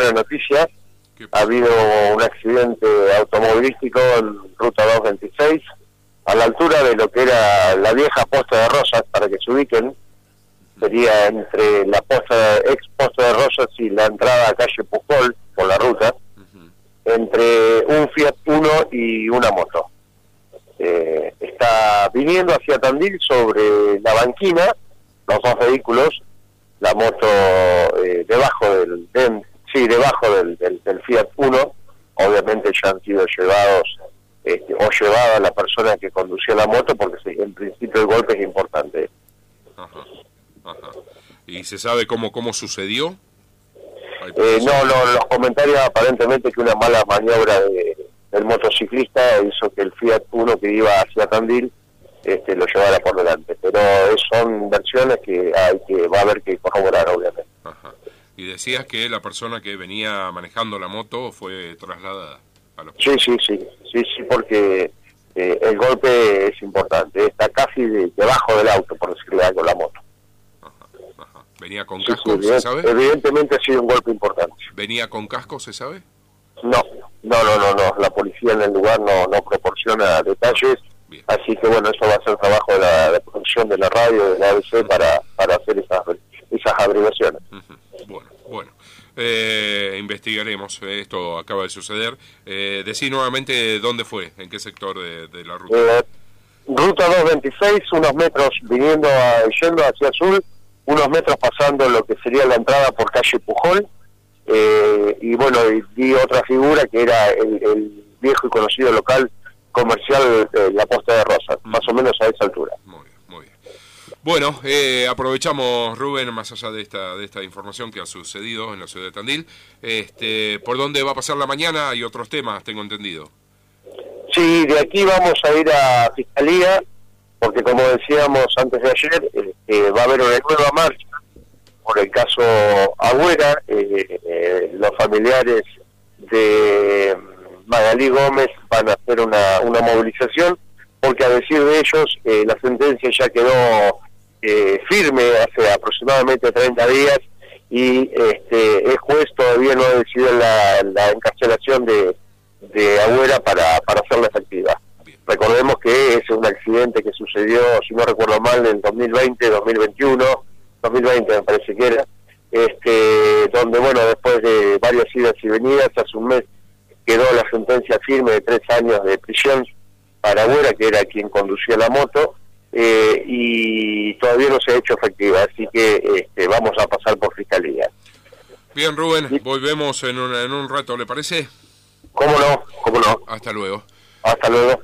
buena noticia. Ha habido un accidente automovilístico en ruta 226, a la altura de lo que era la vieja Posta de Rosas, para que se ubiquen. Sería entre la ex Posta de Rosas y la entrada a calle Pujol, por la ruta, entre un Fiat Uno y una moto. Está viniendo hacia Tandil sobre la banquina, los dos vehículos, la moto debajo del Fiat Uno. Obviamente ya han sido llevados o llevada la persona que conducía la moto, porque en principio el golpe es importante. Ajá. ¿Y se sabe cómo sucedió? Los comentarios aparentemente que una mala maniobra del motociclista hizo que el Fiat Uno que iba hacia Tandil lo llevara por delante, pero son versiones que va a haber que corroborar, obviamente. Ajá. Y decías que la persona que venía manejando la moto fue trasladada al hospital. Sí, porque el golpe es importante, está casi debajo del auto, por decirle algo, la moto. Ajá. ¿Venía con casco, se sabe? Evidentemente ha sido un golpe importante. ¿Venía con casco, se sabe? No, la policía en el lugar no proporciona detalles. Bien. Así que bueno, eso va a ser trabajo de la producción de la radio, de la ABC, para hacer esas averiguaciones. Bueno, investigaremos. Esto acaba de suceder. Decí nuevamente dónde fue, en qué sector de la ruta. Ruta 226, unos metros yendo hacia Azul, unos metros pasando lo que sería la entrada por calle Pujol, y vi otra figura que era el viejo y conocido local comercial, la Posta de Rosas, más o menos a esa altura. Muy bien. Bueno, aprovechamos, Rubén, más allá de esta información que ha sucedido en la ciudad de Tandil, ¿por dónde va a pasar la mañana? Hay otros temas, tengo entendido. Sí, de aquí vamos a ir a Fiscalía, porque como decíamos antes de ayer, va a haber una nueva marcha por el caso Agüera. Los familiares de Magalí Gómez van a hacer una movilización, porque a decir de ellos, la sentencia ya quedó firme hace aproximadamente 30 días, y el juez todavía no ha decidido la encarcelación de Agüera para hacerla efectiva. Recordemos que ese es un accidente que sucedió, si no recuerdo mal, en 2020, 2021, 2020 me parece que era, donde después de varias idas y venidas, hace un mes quedó la sentencia firme de 3 años de prisión para Agüera, que era quien conducía la moto, y todavía no se ha hecho efectiva, así que vamos a pasar por Fiscalía. Bien, Rubén, volvemos en un rato, ¿le parece? ¿Cómo no? Hasta luego. Hasta luego.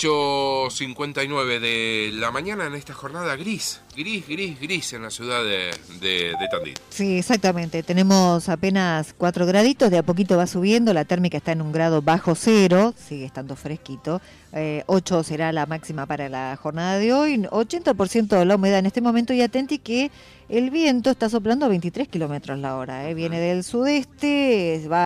8:59 de la mañana en esta jornada gris en la ciudad de Tandil. Sí, exactamente. Tenemos apenas 4 graditos, de a poquito va subiendo, la térmica está en 1 grado bajo cero, sigue estando fresquito. 8 será la máxima para la jornada de hoy, 80% de la humedad en este momento, y atenti que el viento está soplando a 23 kilómetros la hora, viene del sudeste, va